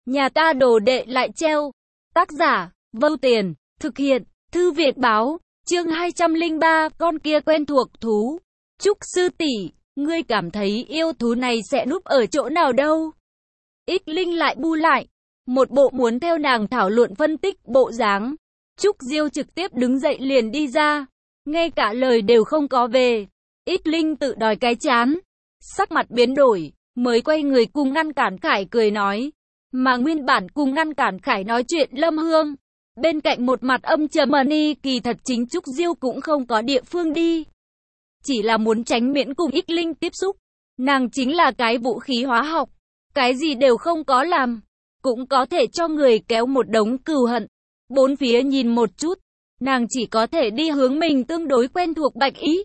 Nhà ta đồ đệ lại treo. Tác giả, Vâu Tiền, thực hiện, Thư viện báo, chương 203, con kia quen thuộc thú. Trúc sư tỷ, ngươi cảm thấy yêu thú này sẽ núp ở chỗ nào đâu? Ích Linh lại bu lại, một bộ muốn theo nàng thảo luận phân tích bộ dáng. Trúc Diêu trực tiếp đứng dậy liền đi ra, ngay cả lời đều không có về. Ích Linh tự đòi cái chán, sắc mặt biến đổi, mới quay người cùng ngăn cản Khải cười nói. Mà nguyên bản cùng ngăn cản Khải nói chuyện Lâm Hương, bên cạnh một mặt âm trầm Ni, kỳ thật chính Trúc Diêu cũng không có địa phương đi. Chỉ là muốn tránh miễn cùng Ích Linh tiếp xúc. Nàng chính là cái vũ khí hóa học, cái gì đều không có làm, cũng có thể cho người kéo một đống cừu hận. Bốn phía nhìn một chút, nàng chỉ có thể đi hướng mình tương đối quen thuộc Bạch Ý.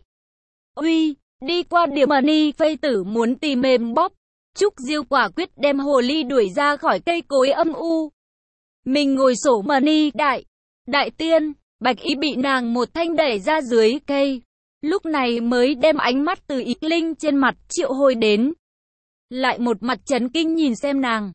Uy, đi qua điểm Ni phây tử muốn tìm mềm bóp. Trúc Diêu quả quyết đem hồ ly đuổi ra khỏi cây cối âm u. Mình ngồi sổ Ni đại tiên, Bạch Ý bị nàng một thanh đẩy ra dưới cây. Lúc này mới đem ánh mắt từ Ích Linh trên mặt triệu hồi đến. Lại một mặt chấn kinh nhìn xem nàng.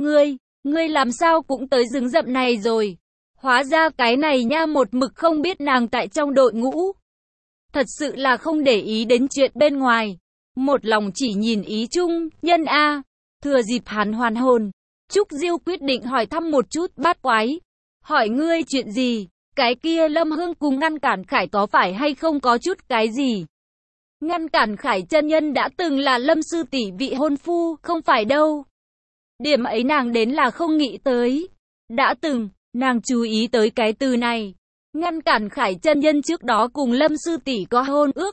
Ngươi làm sao cũng tới rừng rậm này rồi. Hóa ra cái này nha một mực không biết nàng tại trong đội ngũ. Thật sự là không để ý đến chuyện bên ngoài. Một lòng chỉ nhìn ý chung, nhân A. Thừa dịp hắn hoàn hồn, Trúc Diêu quyết định hỏi thăm một chút bát quái. Hỏi ngươi chuyện gì? Cái kia Lâm Hương cùng ngăn cản Khải có phải hay không có chút cái gì? Ngăn cản Khải chân nhân đã từng là Lâm sư tỷ vị hôn phu, không phải đâu. Điểm ấy nàng đến là không nghĩ tới. Đã từng, nàng chú ý tới cái từ này. Ngăn cản Khải chân nhân trước đó cùng Lâm sư tỷ có hôn ước.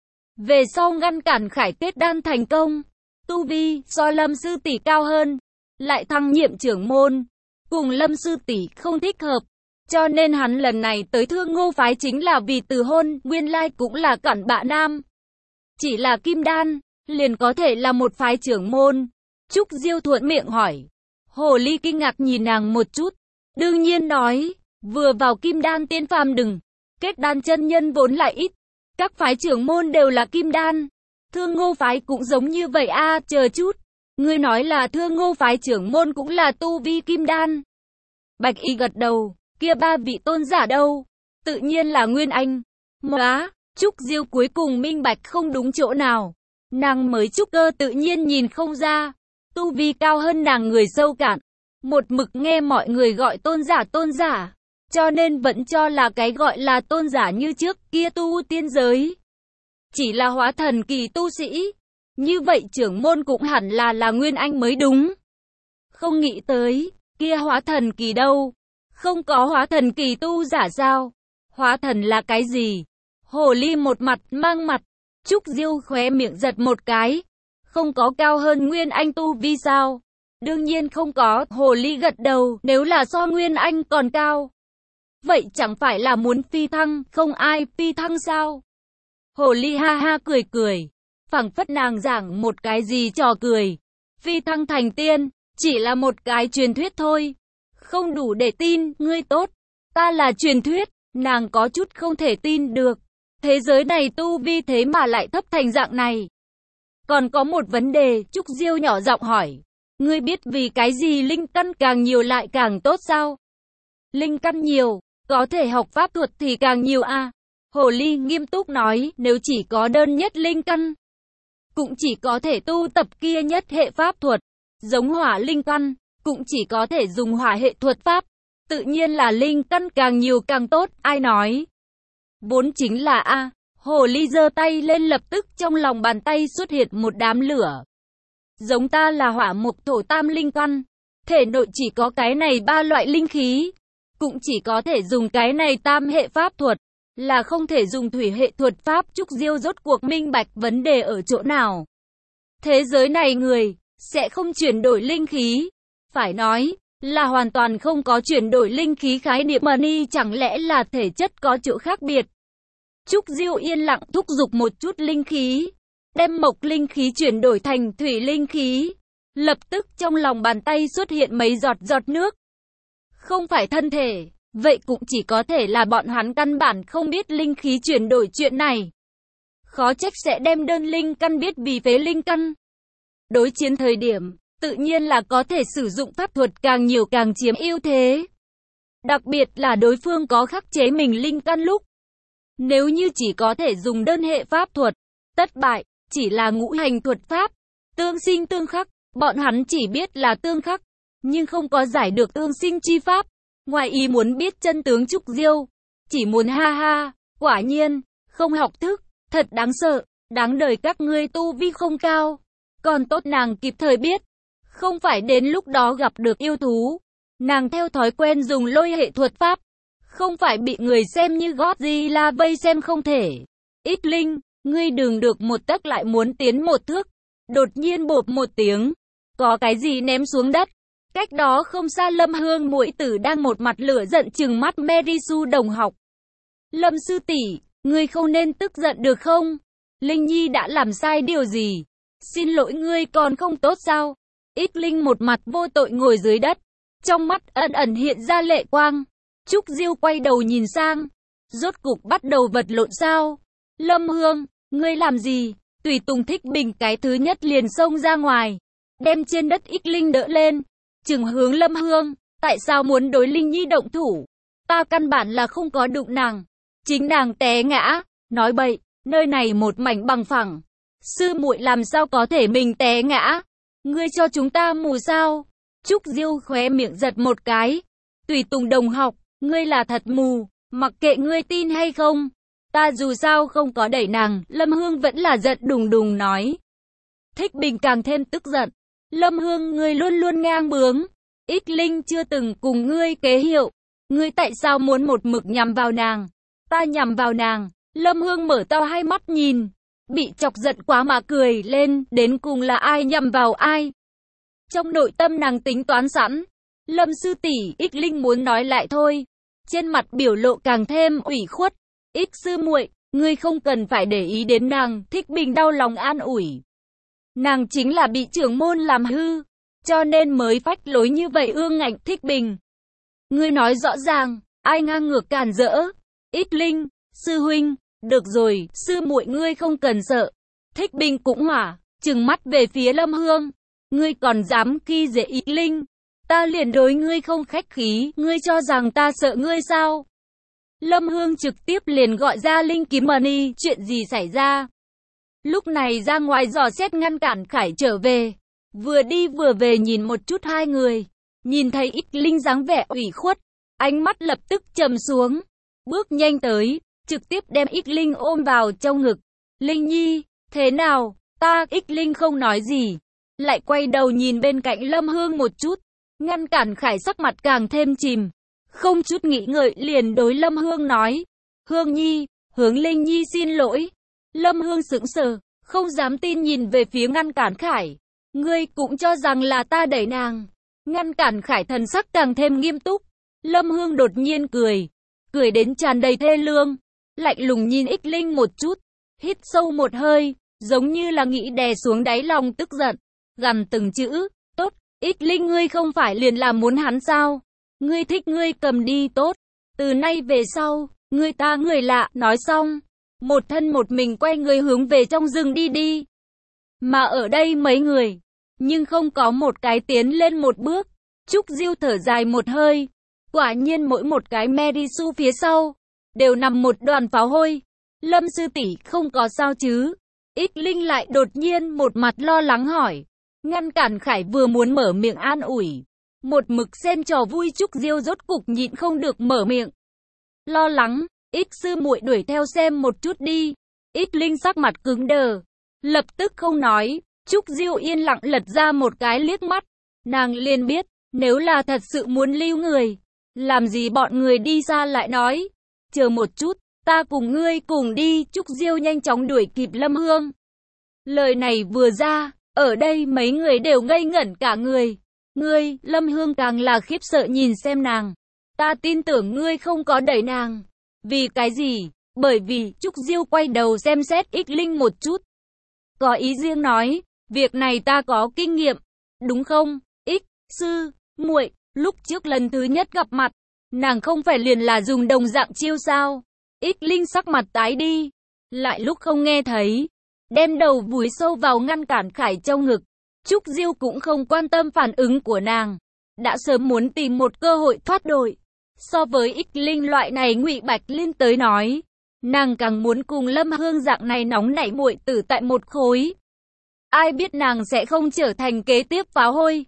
Về sau ngăn cản Khải kết đan thành công. Tu vi so Lâm sư tỷ cao hơn. Lại thăng nhiệm trưởng môn. Cùng Lâm sư tỷ không thích hợp. Cho nên hắn lần này tới Thương Ngô phái chính là vì từ hôn, nguyên lai cũng là cặn bạ nam. Chỉ là kim đan, liền có thể là một phái trưởng môn. Trúc Diêu thuận miệng hỏi. Hồ ly kinh ngạc nhìn nàng một chút. Đương nhiên nói, vừa vào kim đan tiên phàm đừng. Kết đan chân nhân vốn lại ít. Các phái trưởng môn đều là kim đan. Thương Ngô phái cũng giống như vậy a, chờ chút. Ngươi nói là Thương Ngô phái trưởng môn cũng là tu vi kim đan. Bạch Y gật đầu. Kia ba vị tôn giả đâu? Tự nhiên là Nguyên Anh. Móa, Trúc Diêu cuối cùng minh bạch không đúng chỗ nào. Nàng mới trúc cơ tự nhiên nhìn không ra. Tu vi cao hơn nàng người sâu cạn. Một mực nghe mọi người gọi tôn giả. Cho nên vẫn cho là cái gọi là tôn giả như trước kia tu tiên giới. Chỉ là hóa thần kỳ tu sĩ. Như vậy trưởng môn cũng hẳn là Nguyên Anh mới đúng. Không nghĩ tới, kia hóa thần kỳ đâu? Không có hóa thần kỳ tu giả sao? Hóa thần là cái gì? Hồ ly một mặt mang mặt. Trúc Diêu khóe miệng giật một cái. Không có cao hơn Nguyên Anh tu vi sao? Đương nhiên không có. Hồ ly gật đầu. Nếu là so Nguyên Anh còn cao, vậy chẳng phải là muốn phi thăng? Không ai phi thăng sao? Hồ ly ha ha cười. Phảng phất nàng giảng một cái gì trò cười. Phi thăng thành tiên, chỉ là một cái truyền thuyết thôi. Không đủ để tin, ngươi tốt. Ta là truyền thuyết, nàng có chút không thể tin được. Thế giới này tu vi thế mà lại thấp thành dạng này. Còn có một vấn đề, Trúc Diêu nhỏ giọng hỏi. Ngươi biết vì cái gì linh căn càng nhiều lại càng tốt sao? Linh căn nhiều, có thể học pháp thuật thì càng nhiều à? Hồ ly nghiêm túc nói, nếu chỉ có đơn nhất linh căn, cũng chỉ có thể tu tập kia nhất hệ pháp thuật. Giống hỏa linh căn, cũng chỉ có thể dùng hỏa hệ thuật pháp. Tự nhiên là linh căn càng nhiều càng tốt, ai nói? Vốn chính là a. Hồ ly giơ tay lên, lập tức trong lòng bàn tay xuất hiện một đám lửa. Giống ta là hỏa mộc thổ tam linh căn, thể nội chỉ có cái này ba loại linh khí, cũng chỉ có thể dùng cái này tam hệ pháp thuật, là không thể dùng thủy hệ thuật pháp. Trúc Diêu rốt cuộc minh bạch vấn đề ở chỗ nào. Thế giới này người sẽ không chuyển đổi linh khí. Phải nói là hoàn toàn không có chuyển đổi linh khí khái niệm Ni, chẳng lẽ là thể chất có chỗ khác biệt? Trúc Diêu yên lặng thúc giục một chút linh khí, đem mộc linh khí chuyển đổi thành thủy linh khí. Lập tức trong lòng bàn tay xuất hiện mấy giọt nước. Không phải thân thể, vậy cũng chỉ có thể là bọn hắn căn bản không biết linh khí chuyển đổi chuyện này. Khó trách sẽ đem đơn linh căn biết vì phế linh căn. Đối chiến thời điểm, tự nhiên là có thể sử dụng pháp thuật càng nhiều càng chiếm ưu thế. Đặc biệt là đối phương có khắc chế mình linh căn lúc. Nếu như chỉ có thể dùng đơn hệ pháp thuật, thất bại, chỉ là ngũ hành thuật pháp, tương sinh tương khắc, bọn hắn chỉ biết là tương khắc, nhưng không có giải được tương sinh chi pháp. Ngoài ý muốn biết chân tướng Trúc Diêu, chỉ muốn ha ha, quả nhiên, không học thức, thật đáng sợ, đáng đời các ngươi tu vi không cao. Còn tốt nàng kịp thời biết, không phải đến lúc đó gặp được yêu thú. Nàng theo thói quen dùng lôi hệ thuật pháp, không phải bị người xem như Godzilla vây xem không thể. Ít Linh, ngươi đừng được một tấc lại muốn tiến một thước. Đột nhiên bộp một tiếng, có cái gì ném xuống đất. Cách đó không xa Lâm Hương muội tử đang một mặt lửa giận trừng mắt Merisu đồng học. Lâm sư tỷ, ngươi không nên tức giận được không? Linh Nhi đã làm sai điều gì? Xin lỗi ngươi còn không tốt sao? Ít Linh một mặt vô tội ngồi dưới đất, trong mắt ẩn ẩn hiện ra lệ quang. Trúc Diêu quay đầu nhìn sang, rốt cục bắt đầu vật lộn sao? Lâm Hương, ngươi làm gì? Tùy Tùng Thích Bình cái thứ nhất liền xông ra ngoài, đem trên đất Ít Linh đỡ lên, trừng hướng Lâm Hương, tại sao muốn đối Linh Nhi động thủ? Ta căn bản là không có đụng nàng, chính nàng té ngã, nói bậy, nơi này một mảnh bằng phẳng, sư muội làm sao có thể mình té ngã? Ngươi cho chúng ta mù sao? Trúc Diêu khóe miệng giật một cái. Tùy Tùng đồng học, ngươi là thật mù, mặc kệ ngươi tin hay không. Ta dù sao không có đẩy nàng, Lâm Hương vẫn là giận đùng đùng nói. Thích Bình càng thêm tức giận. Lâm Hương, ngươi luôn luôn ngang bướng. Ít Linh chưa từng cùng ngươi kế hiệu. Ngươi tại sao muốn một mực nhằm vào nàng? Ta nhằm vào nàng. Lâm Hương mở to hai mắt nhìn. Bị chọc giận quá mà cười lên, đến cùng là ai nhằm vào ai? Trong nội tâm nàng tính toán sẵn. Lâm sư tỷ, Ít Linh muốn nói lại thôi. Trên mặt biểu lộ càng thêm ủy khuất. Ít sư muội, ngươi không cần phải để ý đến nàng. Thích Bình đau lòng an ủi. Nàng chính là bị trưởng môn làm hư, cho nên mới phách lối như vậy ương ngạnh. Thích Bình, ngươi nói rõ ràng, ai ngang ngược cản rỡ? Ít Linh, sư huynh, được rồi, sư muội ngươi không cần sợ. Thích Bình cũng hỏa, trừng mắt về phía Lâm Hương. Ngươi còn dám khi dễ Ít Linh, ta liền đối ngươi không khách khí, ngươi cho rằng ta sợ ngươi sao? Lâm Hương trực tiếp liền gọi ra Linh Kiếm Money, chuyện gì xảy ra? Lúc này ra ngoài dò xét ngăn cản Khải trở về, vừa đi vừa về nhìn một chút hai người, nhìn thấy Ít Linh dáng vẻ ủy khuất, ánh mắt lập tức trầm xuống, bước nhanh tới, trực tiếp đem Ít Linh ôm vào trong ngực. Linh Nhi, thế nào? Ta, Ít Linh không nói gì, lại quay đầu nhìn bên cạnh Lâm Hương một chút, ngăn cản Khải sắc mặt càng thêm chìm, không chút nghĩ ngợi liền đối Lâm Hương nói, Hương Nhi, hướng Linh Nhi xin lỗi. Lâm Hương sững sờ, không dám tin nhìn về phía ngăn cản Khải. Ngươi cũng cho rằng là ta đẩy nàng. Ngăn cản Khải thần sắc càng thêm nghiêm túc. Lâm Hương đột nhiên cười, cười đến tràn đầy thê lương, lạnh lùng nhìn Ít Linh một chút, hít sâu một hơi, giống như là nghĩ đè xuống đáy lòng tức giận, gằn từng chữ, tốt, Ít Linh ngươi không phải liền là muốn hắn sao? Ngươi thích ngươi cầm đi tốt, từ nay về sau, ngươi ta người lạ, nói xong. Một thân một mình quay người hướng về trong rừng đi đi. Mà ở đây mấy người, nhưng không có một cái tiến lên một bước. Trúc Diêu thở dài một hơi. Quả nhiên mỗi một cái Merisu phía sau, đều nằm một đoàn pháo hôi. Lâm sư tỷ không có sao chứ? Ít Linh lại đột nhiên một mặt lo lắng hỏi. Ngăn cản Khải vừa muốn mở miệng an ủi. Một mực xem trò vui Trúc Diêu rốt cục nhịn không được mở miệng. Lo lắng. Ít sư muội đuổi theo xem một chút đi. Ít Linh sắc mặt cứng đờ, lập tức không nói. Trúc Diêu yên lặng lật ra một cái liếc mắt. Nàng liền biết, nếu là thật sự muốn lưu người, làm gì bọn người đi xa lại nói. Chờ một chút, ta cùng ngươi cùng đi. Trúc Diêu nhanh chóng đuổi kịp Lâm Hương. Lời này vừa ra, ở đây mấy người đều ngây ngẩn cả người. Ngươi, Lâm Hương càng là khiếp sợ nhìn xem nàng. Ta tin tưởng ngươi không có đẩy nàng. Vì cái gì? Bởi vì, Trúc Diêu quay đầu xem xét Ít Linh một chút. Có ý riêng nói, việc này ta có kinh nghiệm, đúng không? Ít, sư, muội, lúc trước lần thứ nhất gặp mặt, nàng không phải liền là dùng đồng dạng chiêu sao? Ít Linh sắc mặt tái đi, lại lúc không nghe thấy, đem đầu vùi sâu vào ngăn cản Khải trong ngực. Trúc Diêu cũng không quan tâm phản ứng của nàng, đã sớm muốn tìm một cơ hội thoát đội. So với Ích Linh loại này Ngụy Bạch Liên tới nói, nàng càng muốn cùng Lâm Hương dạng này nóng nảy muội tử tại một khối. Ai biết nàng sẽ không trở thành kế tiếp pháo hôi.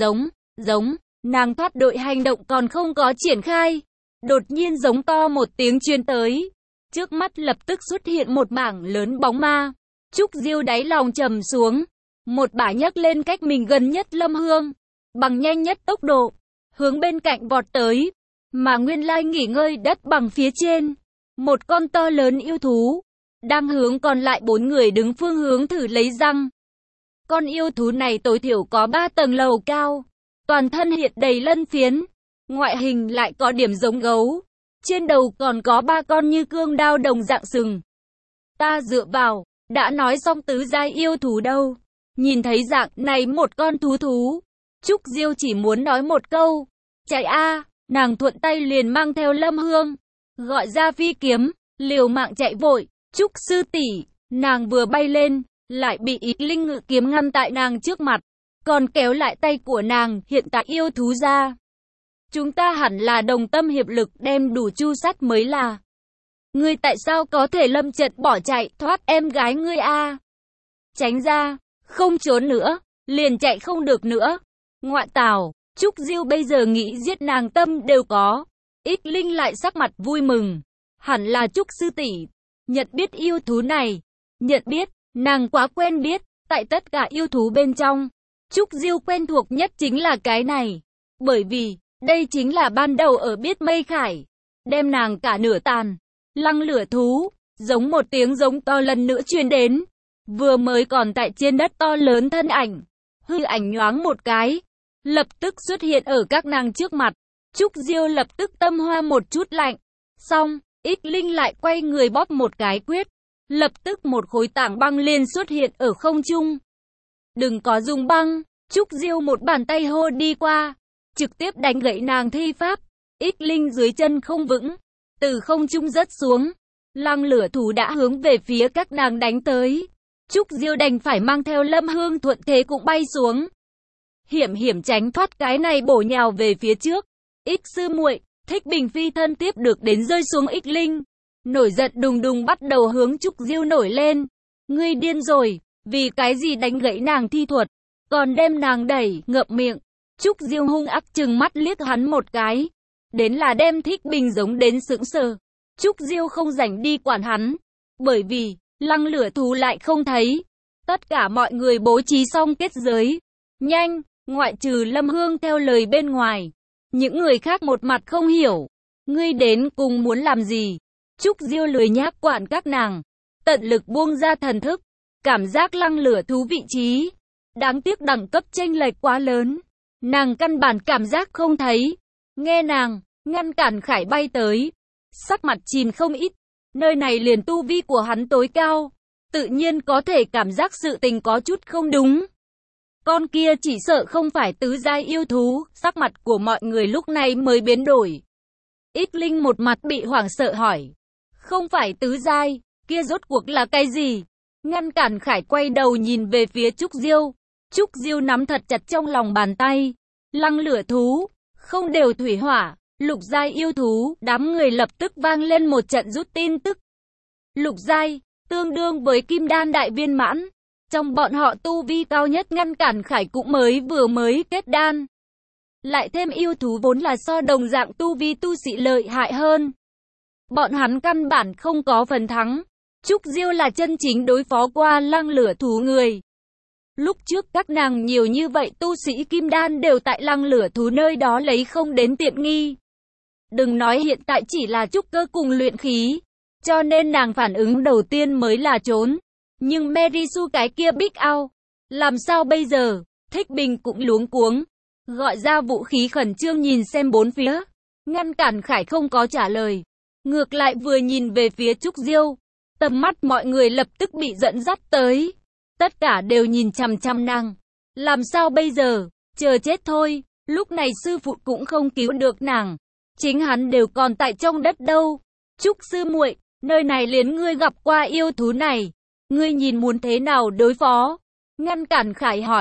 Giống, nàng thoát đội hành động còn không có triển khai. Đột nhiên giống to một tiếng truyền tới. Trước mắt lập tức xuất hiện một mảng lớn bóng ma. Trúc Diêu đáy lòng trầm xuống. Một bả nhấc lên cách mình gần nhất Lâm Hương. Bằng nhanh nhất tốc độ. Hướng bên cạnh vọt tới. Mà nguyên lai nghỉ ngơi đất bằng phía trên. Một con to lớn yêu thú. Đang hướng còn lại 4 người đứng phương hướng thử lấy răng. Con yêu thú này tối thiểu có 3 tầng lầu cao. Toàn thân hiện đầy lân phiến. Ngoại hình lại có điểm giống gấu. Trên đầu còn có 3 con như cương đao đồng dạng sừng. Ta dựa vào, đã nói xong tứ giai yêu thú đâu. Nhìn thấy dạng này một con thú. Trúc Diêu chỉ muốn nói một câu. Chạy a, nàng thuận tay liền mang theo Lâm Hương. Gọi ra phi kiếm, liều mạng chạy vội. Trúc sư tỷ, nàng vừa bay lên, lại bị Ý Linh ngự kiếm ngăn tại nàng trước mặt. Còn kéo lại tay của nàng, hiện tại yêu thú ra. Chúng ta hẳn là đồng tâm hiệp lực đem đủ chu sắt mới là. Ngươi tại sao có thể lâm trận bỏ chạy thoát em gái ngươi a? Tránh ra, không trốn nữa, liền chạy không được nữa. Ngoại tảo, Trúc Diêu bây giờ nghĩ giết nàng tâm đều có. Ích Linh lại sắc mặt vui mừng. Hẳn là Trúc sư tỷ nhận biết yêu thú này. Nhận biết, nàng quá quen biết, tại tất cả yêu thú bên trong. Trúc Diêu quen thuộc nhất chính là cái này. Bởi vì, đây chính là ban đầu ở Biết Mây Khải. Đem nàng cả nửa tàn. Lăng lửa thú, giống một tiếng giống to lần nữa truyền đến. Vừa mới còn tại trên đất to lớn thân ảnh. Hư ảnh nhoáng một cái. Lập tức xuất hiện ở các nàng trước mặt. Trúc Diêu lập tức tâm hoa một chút lạnh. Xong, Ích Linh lại quay người bóp một cái quyết. Lập tức một khối tảng băng liền xuất hiện ở không trung. Đừng có dùng băng. Trúc Diêu một bàn tay hô đi qua. Trực tiếp đánh gãy nàng thi pháp. Ích Linh dưới chân không vững. Từ không trung rớt xuống. Lăng lửa thú đã hướng về phía các nàng đánh tới. Trúc Diêu đành phải mang theo Lâm Hương thuận thế cũng bay xuống. Hiểm tránh thoát cái này bổ nhào về phía trước. Ích sư muội, Thích Bình phi thân tiếp được đến rơi xuống Ích Linh. Nổi giận đùng đùng bắt đầu hướng Trúc Diêu nổi lên. Ngươi điên rồi, vì cái gì đánh gãy nàng thi thuật, còn đem nàng đẩy, ngậm miệng. Trúc Diêu hung ác trừng mắt liếc hắn một cái. Đến là đem Thích Bình giống đến sững sờ. Trúc Diêu không rảnh đi quản hắn. Bởi vì, lăng lửa thú lại không thấy. Tất cả mọi người bố trí xong kết giới. Nhanh, ngoại trừ Lâm Hương theo lời bên ngoài. Những người khác một mặt không hiểu. Ngươi đến cùng muốn làm gì? Trúc Diêu lười nhác quản các nàng. Tận lực buông ra thần thức. Cảm giác lăng lửa thú vị trí. Đáng tiếc đẳng cấp chênh lệch quá lớn. Nàng căn bản cảm giác không thấy. Nghe nàng, ngăn cản Khải bay tới. Sắc mặt chìm không ít. Nơi này liền tu vi của hắn tối cao. Tự nhiên có thể cảm giác sự tình có chút không đúng. Con kia chỉ sợ không phải tứ giai yêu thú. Sắc mặt của mọi người lúc này mới biến đổi. Ích Linh một mặt bị hoảng sợ hỏi. Không phải tứ giai, kia rốt cuộc là cái gì? Ngăn cản Khải quay đầu nhìn về phía Trúc Diêu. Trúc Diêu nắm thật chặt trong lòng bàn tay. Lăng lửa thú, không đều thủy hỏa, lục giai yêu thú. Đám người lập tức vang lên một trận rút tin tức. Lục giai, tương đương với kim đan đại viên mãn. Trong bọn họ tu vi cao nhất ngăn cản Khải cũng vừa mới kết đan. Lại thêm yêu thú vốn là so đồng dạng tu vi tu sĩ lợi hại hơn. Bọn hắn căn bản không có phần thắng. Trúc Diêu là chân chính đối phó qua lăng lửa thú người. Lúc trước các nàng nhiều như vậy tu sĩ kim đan đều tại lăng lửa thú nơi đó lấy không đến tiện nghi. Đừng nói hiện tại chỉ là trúc cơ cùng luyện khí. Cho nên nàng phản ứng đầu tiên mới là trốn. Nhưng Merisu cái kia big out. Làm sao bây giờ? Thích Bình cũng luống cuống. Gọi ra vũ khí khẩn trương nhìn xem bốn phía. Ngăn cản Khải không có trả lời. Ngược lại vừa nhìn về phía Trúc Diêu. Tầm mắt mọi người lập tức bị dẫn dắt tới. Tất cả đều nhìn chằm chằm nàng. Làm sao bây giờ? Chờ chết thôi. Lúc này sư phụ cũng không cứu được nàng. Chính hắn đều còn tại trong đất đâu. Trúc sư muội, nơi này liền ngươi gặp qua yêu thú này. Ngươi nhìn muốn thế nào đối phó? Ngăn cản Khải hỏi.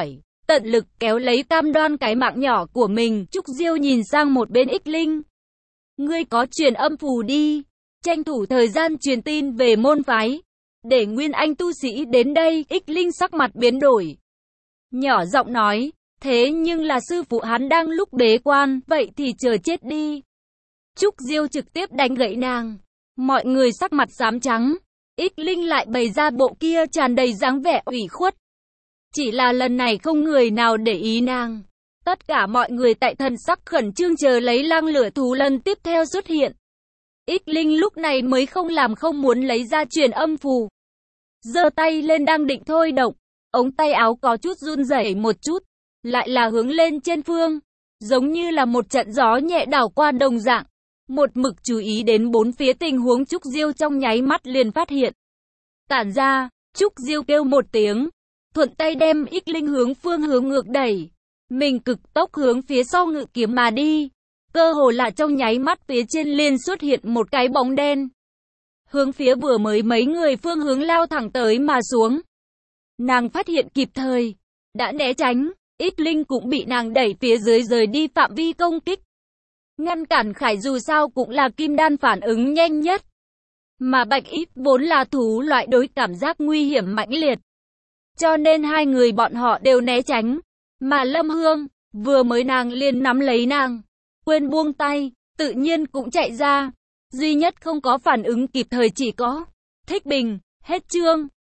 tận lực kéo lấy cam đoan cái mạng nhỏ của mình. Trúc Diêu nhìn sang một bên Ích Linh. Ngươi có truyền âm phù đi, tranh thủ thời gian truyền tin về môn phái, để Nguyên Anh tu sĩ đến đây. Ích Linh sắc mặt biến đổi, nhỏ giọng nói, thế nhưng là sư phụ hắn đang lúc bế quan, vậy thì chờ chết đi. Trúc Diêu trực tiếp đánh gãy nàng. Mọi người sắc mặt xám trắng. Ích Linh lại bày ra bộ kia tràn đầy dáng vẻ ủy khuất. Chỉ là lần này không người nào để ý nàng. Tất cả mọi người tại thần sắc khẩn trương chờ lấy lang lửa thú lần tiếp theo xuất hiện. Ích Linh lúc này mới không muốn lấy ra truyền âm phù. Giơ tay lên đang định thôi động. Ống tay áo có chút run rẩy một chút. Lại là hướng lên trên phương. Giống như là một trận gió nhẹ đảo qua đồng dạng. Một mực chú ý đến bốn phía tình huống. Trúc Diêu trong nháy mắt liền phát hiện. Tản ra, Trúc Diêu kêu một tiếng. Thuận tay đem Ích Linh hướng phương hướng ngược đẩy. Mình cực tốc hướng phía sau ngự kiếm mà đi. Cơ hồ là trong nháy mắt phía trên liền xuất hiện một cái bóng đen. Hướng phía vừa mới mấy người phương hướng lao thẳng tới mà xuống. Nàng phát hiện kịp thời. Đã né tránh. Ích Linh cũng bị nàng đẩy phía dưới rời đi phạm vi công kích. Ngăn cản Khải dù sao cũng là kim đan phản ứng nhanh nhất. Mà Bạch Ít vốn là thú loại đối cảm giác nguy hiểm mãnh liệt. Cho nên hai người bọn họ đều né tránh. Mà Lâm Hương, vừa mới nàng liền nắm lấy nàng. Quên buông tay, tự nhiên cũng chạy ra. Duy nhất không có phản ứng kịp thời chỉ có Thích Bình. Hết chương.